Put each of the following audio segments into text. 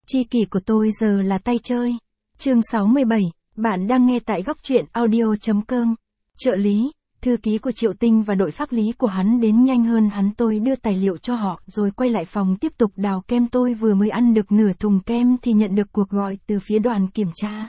Tri kỷ của tôi giờ là tay chơi. Chương 67, bạn đang nghe tại góc truyện audio.com. Trợ lý, thư ký của Triệu Tinh và đội pháp lý của hắn đến nhanh hơn hắn. Tôi đưa tài liệu cho họ rồi quay lại phòng tiếp tục đào kem. Tôi vừa mới ăn được nửa thùng kem thì nhận được cuộc gọi từ phía đoàn kiểm tra.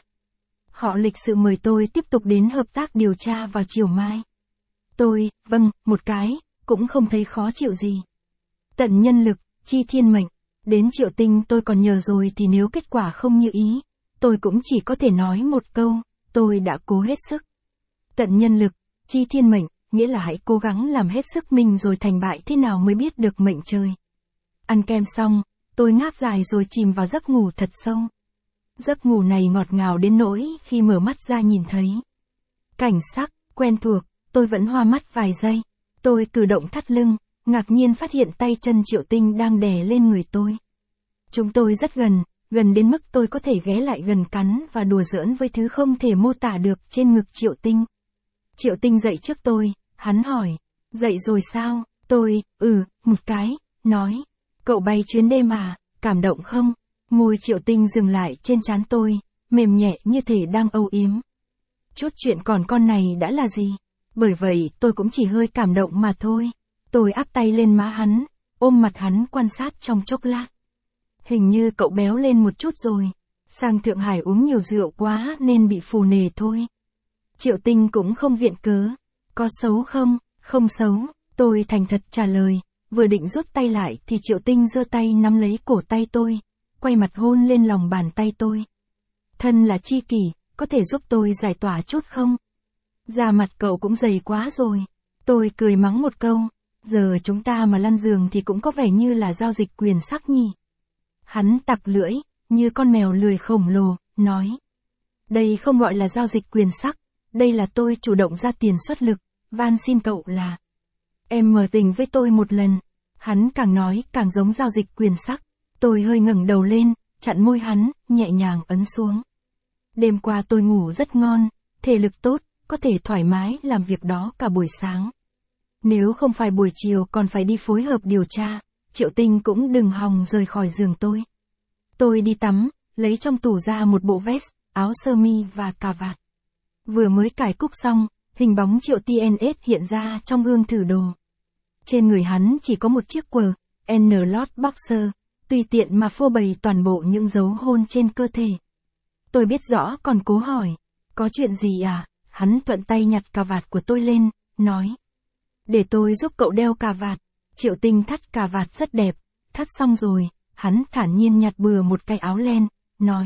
Họ lịch sự mời tôi tiếp tục đến hợp tác điều tra vào chiều mai. Tôi, vâng, một cái, cũng không thấy khó chịu gì. Tận nhân lực, chi thiên mệnh. Đến Triệu Tinh tôi còn nhờ rồi thì nếu kết quả không như ý, tôi cũng chỉ có thể nói một câu, tôi đã cố hết sức. Tận nhân lực, chi thiên mệnh, nghĩa là hãy cố gắng làm hết sức mình rồi thành bại thế nào mới biết được mệnh trời. Ăn kem xong, tôi ngáp dài rồi chìm vào giấc ngủ thật sâu. Giấc ngủ này ngọt ngào đến nỗi khi mở mắt ra nhìn thấy cảnh sắc quen thuộc, tôi vẫn hoa mắt vài giây. Tôi cử động thắt lưng, ngạc nhiên phát hiện tay chân Triệu Tinh đang đè lên người tôi. Chúng tôi rất gần, gần đến mức tôi có thể ghé lại gần cắn và đùa giỡn với thứ không thể mô tả được trên ngực Triệu Tinh. Triệu Tinh dậy trước tôi, hắn hỏi, dậy rồi sao? Tôi, một cái, nói, cậu bay chuyến đêm mà, cảm động không? Môi Triệu Tinh dừng lại trên trán tôi, mềm nhẹ như thể đang âu yếm. Chút chuyện còn con này đã là gì? Bởi vậy tôi cũng chỉ hơi cảm động mà thôi. Tôi áp tay lên má hắn, ôm mặt hắn quan sát trong chốc lát. Hình như cậu béo lên một chút rồi. Sang Thượng Hải uống nhiều rượu quá nên bị phù nề thôi. Triệu Tinh cũng không viện cớ. Có xấu không? Không xấu. Tôi thành thật trả lời. Vừa định rút tay lại thì Triệu Tinh giơ tay nắm lấy cổ tay tôi, quay mặt hôn lên lòng bàn tay tôi. Thân là tri kỷ, có thể giúp tôi giải tỏa chút không? Da mặt cậu cũng dày quá rồi. Tôi cười mắng một câu. Giờ chúng ta mà lăn giường thì cũng có vẻ như là giao dịch quyền sắc nhỉ. Hắn tặc lưỡi, như con mèo lười khổng lồ, nói. Đây không gọi là giao dịch quyền sắc, đây là tôi chủ động ra tiền xuất lực, van xin cậu là. Em mở tình với tôi một lần. Hắn càng nói càng giống giao dịch quyền sắc. Tôi hơi ngẩng đầu lên, chặn môi hắn, nhẹ nhàng ấn xuống. Đêm qua tôi ngủ rất ngon, thể lực tốt, có thể thoải mái làm việc đó cả buổi sáng. Nếu không phải buổi chiều còn phải đi phối hợp điều tra, Triệu Tinh cũng đừng hòng rời khỏi giường tôi. Tôi đi tắm, lấy trong tủ ra một bộ vest, áo sơ mi và cà vạt. Vừa mới cài cúc xong, hình bóng Triệu TNS hiện ra trong gương thử đồ. Trên người hắn chỉ có một chiếc quần N-Lot boxer, tùy tiện mà phô bày toàn bộ những dấu hôn trên cơ thể. Tôi biết rõ còn cố hỏi, có chuyện gì à? Hắn thuận tay nhặt cà vạt của tôi lên, nói. Để tôi giúp cậu đeo cà vạt. Triệu Tinh thắt cà vạt rất đẹp, thắt xong rồi, hắn thản nhiên nhặt bừa một cái áo len, nói.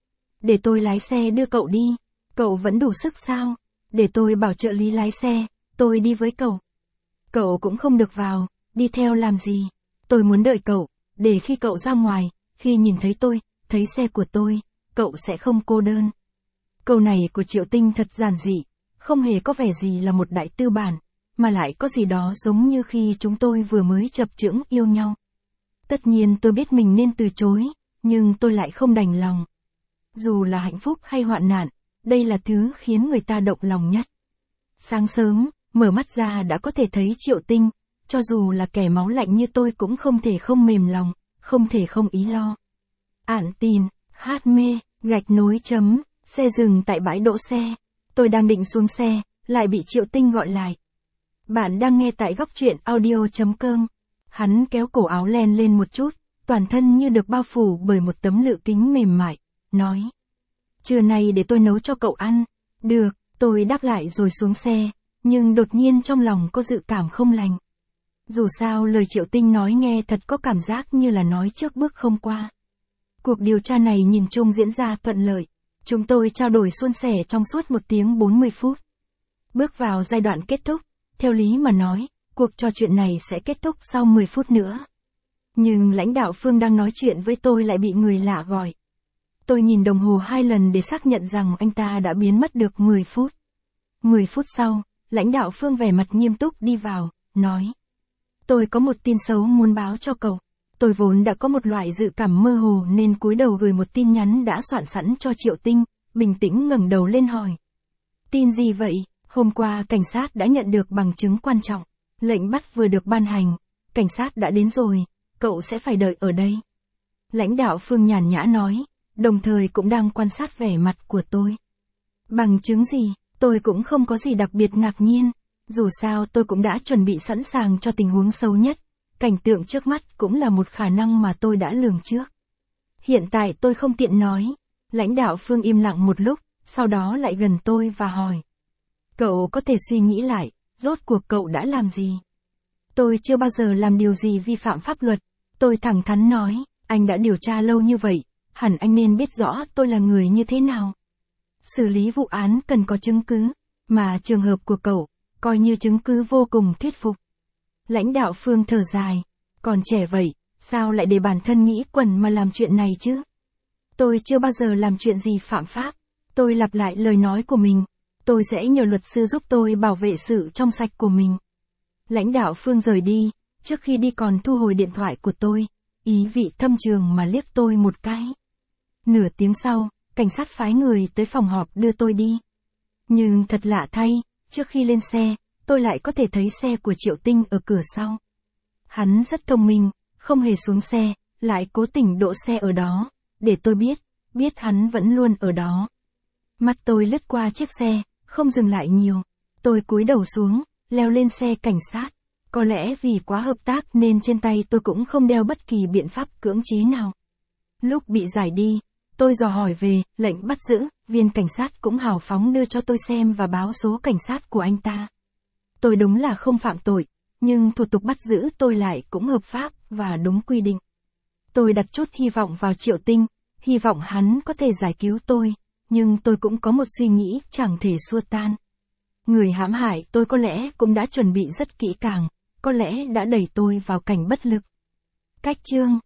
Để tôi lái xe đưa cậu đi, cậu vẫn đủ sức sao? Để tôi bảo trợ lý lái xe, tôi đi với cậu. Cậu cũng không được vào, đi theo làm gì? Tôi muốn đợi cậu, để khi cậu ra ngoài, khi nhìn thấy tôi, thấy xe của tôi, cậu sẽ không cô đơn. Câu này của Triệu Tinh thật giản dị, không hề có vẻ gì là một đại tư bản, mà lại có gì đó giống như khi chúng tôi vừa mới chập chững yêu nhau. Tất nhiên tôi biết mình nên từ chối, nhưng tôi lại không đành lòng. Dù là hạnh phúc hay hoạn nạn, đây là thứ khiến người ta động lòng nhất. Sáng sớm, mở mắt ra đã có thể thấy Triệu Tinh, cho dù là kẻ máu lạnh như tôi cũng không thể không mềm lòng, không thể không ý lo. Ản tin, hát mê, gạch nối chấm, xe dừng tại bãi đỗ xe. Tôi đang định xuống xe, lại bị Triệu Tinh gọi lại. Bạn đang nghe tại góc truyện audio.com. Hắn kéo cổ áo len lên một chút, toàn thân như được bao phủ bởi một tấm lự kính mềm mại, nói. Trưa nay để tôi nấu cho cậu ăn. Được, tôi đáp lại rồi xuống xe, nhưng đột nhiên trong lòng có dự cảm không lành. Dù sao lời Triệu Tinh nói nghe thật có cảm giác như là nói trước bước không qua. Cuộc điều tra này nhìn chung diễn ra thuận lợi. Chúng tôi trao đổi suôn sẻ trong suốt 1 tiếng 40 phút. Bước vào giai đoạn kết thúc, theo lý mà nói, cuộc trò chuyện này sẽ kết thúc sau 10 phút nữa. Nhưng lãnh đạo Phương đang nói chuyện với tôi lại bị người lạ gọi. Tôi nhìn đồng hồ 2 lần để xác nhận rằng anh ta đã biến mất được 10 phút. 10 phút sau, lãnh đạo Phương vẻ mặt nghiêm túc đi vào, nói. Tôi có một tin xấu muốn báo cho cậu. Tôi vốn đã có một loại dự cảm mơ hồ nên cúi đầu gửi một tin nhắn đã soạn sẵn cho Triệu Tinh, bình tĩnh ngẩng đầu lên hỏi. Tin gì vậy? Hôm qua cảnh sát đã nhận được bằng chứng quan trọng. Lệnh bắt vừa được ban hành. Cảnh sát đã đến rồi, cậu sẽ phải đợi ở đây. Lãnh đạo Phương nhàn nhã nói, đồng thời cũng đang quan sát vẻ mặt của tôi. Bằng chứng gì, tôi cũng không có gì đặc biệt ngạc nhiên. Dù sao tôi cũng đã chuẩn bị sẵn sàng cho tình huống xấu nhất. Cảnh tượng trước mắt cũng là một khả năng mà tôi đã lường trước. Hiện tại tôi không tiện nói. Lãnh đạo Phương im lặng một lúc, sau đó lại gần tôi và hỏi. Cậu có thể suy nghĩ lại, rốt cuộc cậu đã làm gì? Tôi chưa bao giờ làm điều gì vi phạm pháp luật. Tôi thẳng thắn nói, anh đã điều tra lâu như vậy, hẳn anh nên biết rõ tôi là người như thế nào. Xử lý vụ án cần có chứng cứ, mà trường hợp của cậu, coi như chứng cứ vô cùng thuyết phục. Lãnh đạo Phương thở dài, còn trẻ vậy, sao lại để bản thân nghĩ quẩn mà làm chuyện này chứ? Tôi chưa bao giờ làm chuyện gì phạm pháp. Tôi lặp lại lời nói của mình, tôi sẽ nhờ luật sư giúp tôi bảo vệ sự trong sạch của mình. Lãnh đạo Phương rời đi, trước khi đi còn thu hồi điện thoại của tôi, ý vị thâm trường mà liếc tôi một cái. Nửa tiếng sau, cảnh sát phái người tới phòng họp đưa tôi đi. Nhưng thật lạ thay, trước khi lên xe, tôi lại có thể thấy xe của Triệu Tinh ở cửa sau. Hắn rất thông minh, không hề xuống xe, lại cố tình đỗ xe ở đó, để tôi biết hắn vẫn luôn ở đó. Mắt tôi lướt qua chiếc xe, không dừng lại nhiều. Tôi cúi đầu xuống, leo lên xe cảnh sát. Có lẽ vì quá hợp tác nên trên tay tôi cũng không đeo bất kỳ biện pháp cưỡng chế nào. Lúc bị giải đi, tôi dò hỏi về lệnh bắt giữ, viên cảnh sát cũng hào phóng đưa cho tôi xem và báo số cảnh sát của anh ta. Tôi đúng là không phạm tội, nhưng thủ tục bắt giữ tôi lại cũng hợp pháp và đúng quy định. Tôi đặt chút hy vọng vào Triệu Tinh, hy vọng hắn có thể giải cứu tôi, nhưng tôi cũng có một suy nghĩ chẳng thể xua tan. Người hãm hại tôi có lẽ cũng đã chuẩn bị rất kỹ càng, có lẽ đã đẩy tôi vào cảnh bất lực. Cách chương